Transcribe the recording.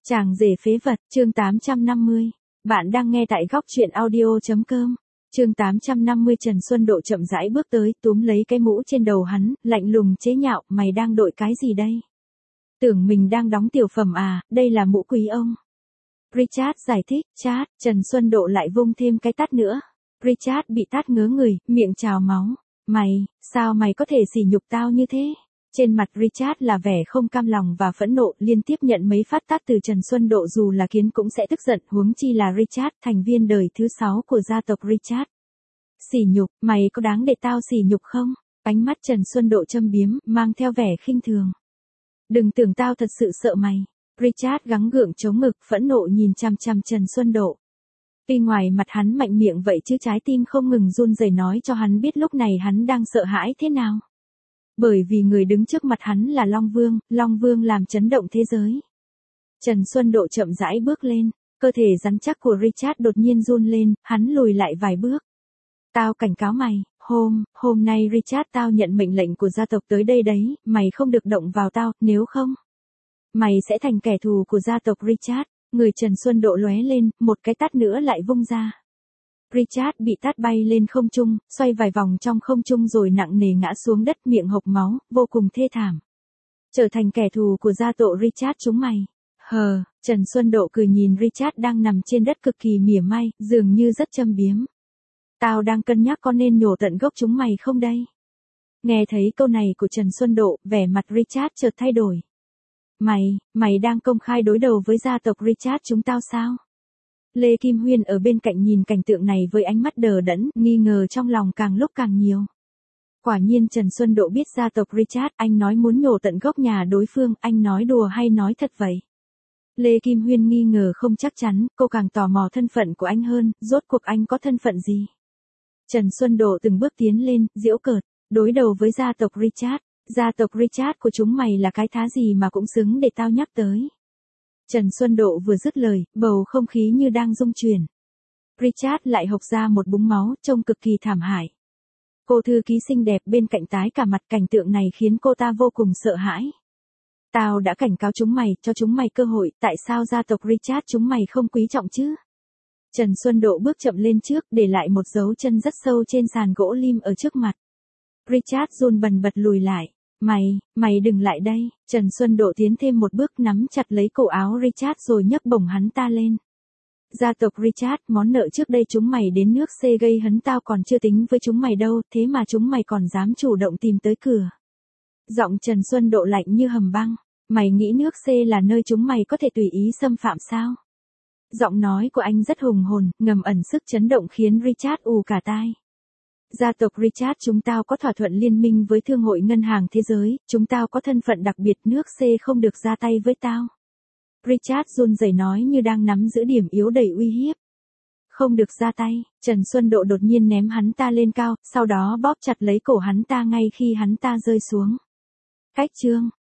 Chàng rể phế vật, chương 850. Bạn đang nghe tại góc truyện audio.com. Chương 850. Trần Xuân Độ chậm rãi bước tới, túm lấy cái mũ trên đầu hắn, lạnh lùng chế nhạo, mày đang đội cái gì đây? Tưởng mình đang đóng tiểu phẩm à, đây là mũ quý ông. Richard giải thích, chát, Trần Xuân Độ lại vung thêm cái tát nữa. Richard bị tát ngớ người, miệng trào máu. Sao mày có thể sỉ nhục tao như thế? Trên mặt Richard là vẻ không cam lòng và phẫn nộ, liên tiếp nhận mấy phát tát từ Trần Xuân Độ, dù là kiến cũng sẽ tức giận, huống chi là Richard, thành viên đời thứ 6 của gia tộc Richard. Sỉ nhục, mày có đáng để tao sỉ nhục không? Ánh mắt Trần Xuân Độ châm biếm, mang theo vẻ khinh thường. Đừng tưởng tao thật sự sợ mày. Richard gắng gượng chống ngực, phẫn nộ nhìn chằm chằm Trần Xuân Độ. Tuy ngoài mặt hắn mạnh miệng vậy chứ trái tim không ngừng run rẩy nói cho hắn biết lúc này hắn đang sợ hãi thế nào. Bởi vì người đứng trước mặt hắn là Long Vương làm chấn động thế giới. Trần Xuân Độ chậm rãi bước lên, cơ thể rắn chắc của Richard đột nhiên run lên, hắn lùi lại vài bước. Tao cảnh cáo mày, hôm nay Richard, tao nhận mệnh lệnh của gia tộc tới đây đấy, mày không được động vào tao, nếu không, mày sẽ thành kẻ thù của gia tộc Richard. Người Trần Xuân Độ lóe lên, một cái tát nữa lại vung ra. Richard bị tát bay lên không trung, xoay vài vòng trong không trung rồi nặng nề ngã xuống đất, miệng hộc máu, vô cùng thê thảm. Trở thành kẻ thù của gia tộc Richard chúng mày. Trần Xuân Độ cười nhìn Richard đang nằm trên đất cực kỳ mỉa mai, dường như rất châm biếm. Tao đang cân nhắc có nên nhổ tận gốc chúng mày không đây? Nghe thấy câu này của Trần Xuân Độ, vẻ mặt Richard chợt thay đổi. Mày đang công khai đối đầu với gia tộc Richard chúng tao sao? Lê Kim Huyên ở bên cạnh nhìn cảnh tượng này với ánh mắt đờ đẫn, nghi ngờ trong lòng càng lúc càng nhiều. Quả nhiên Trần Xuân Độ biết gia tộc Richard, anh nói muốn nhổ tận gốc nhà đối phương, anh nói đùa hay nói thật vậy? Lê Kim Huyên nghi ngờ không chắc chắn, cô càng tò mò thân phận của anh hơn, rốt cuộc anh có thân phận gì? Trần Xuân Độ từng bước tiến lên, giễu cợt, đối đầu với gia tộc Richard. Gia tộc Richard của chúng mày là cái thá gì mà cũng xứng để tao nhắc tới. Trần Xuân Độ vừa dứt lời, bầu không khí như đang rung chuyển. Richard lại hộc ra một búng máu, trông cực kỳ thảm hại. Cô thư ký xinh đẹp bên cạnh tái cả mặt, cảnh tượng này khiến cô ta vô cùng sợ hãi. Tao đã cảnh cáo chúng mày, cho chúng mày cơ hội, tại sao gia tộc Richard chúng mày không quý trọng chứ? Trần Xuân Độ bước chậm lên trước, để lại một dấu chân rất sâu trên sàn gỗ lim ở trước mặt. Richard run bần bật lùi lại. Mày đừng lại đây. Trần Xuân Độ tiến thêm một bước, nắm chặt lấy cổ áo Richard rồi nhấc bổng hắn ta lên. Gia tộc Richard, món nợ trước đây chúng mày đến nước C gây hấn tao còn chưa tính với chúng mày đâu, thế mà chúng mày còn dám chủ động tìm tới cửa. Giọng Trần Xuân Độ lạnh như hầm băng. Mày nghĩ nước C là nơi chúng mày có thể tùy ý xâm phạm sao? Giọng nói của anh rất hùng hồn, ngầm ẩn sức chấn động khiến Richard ù cả tai. Gia tộc Richard chúng tao có thỏa thuận liên minh với Thương hội Ngân hàng Thế giới, chúng tao có thân phận đặc biệt, nước C không được ra tay với tao. Richard run rẩy nói như đang nắm giữ điểm yếu đầy uy hiếp. Không được ra tay, Trần Xuân Độ đột nhiên ném hắn ta lên cao, sau đó bóp chặt lấy cổ hắn ta ngay khi hắn ta rơi xuống. Cách chương,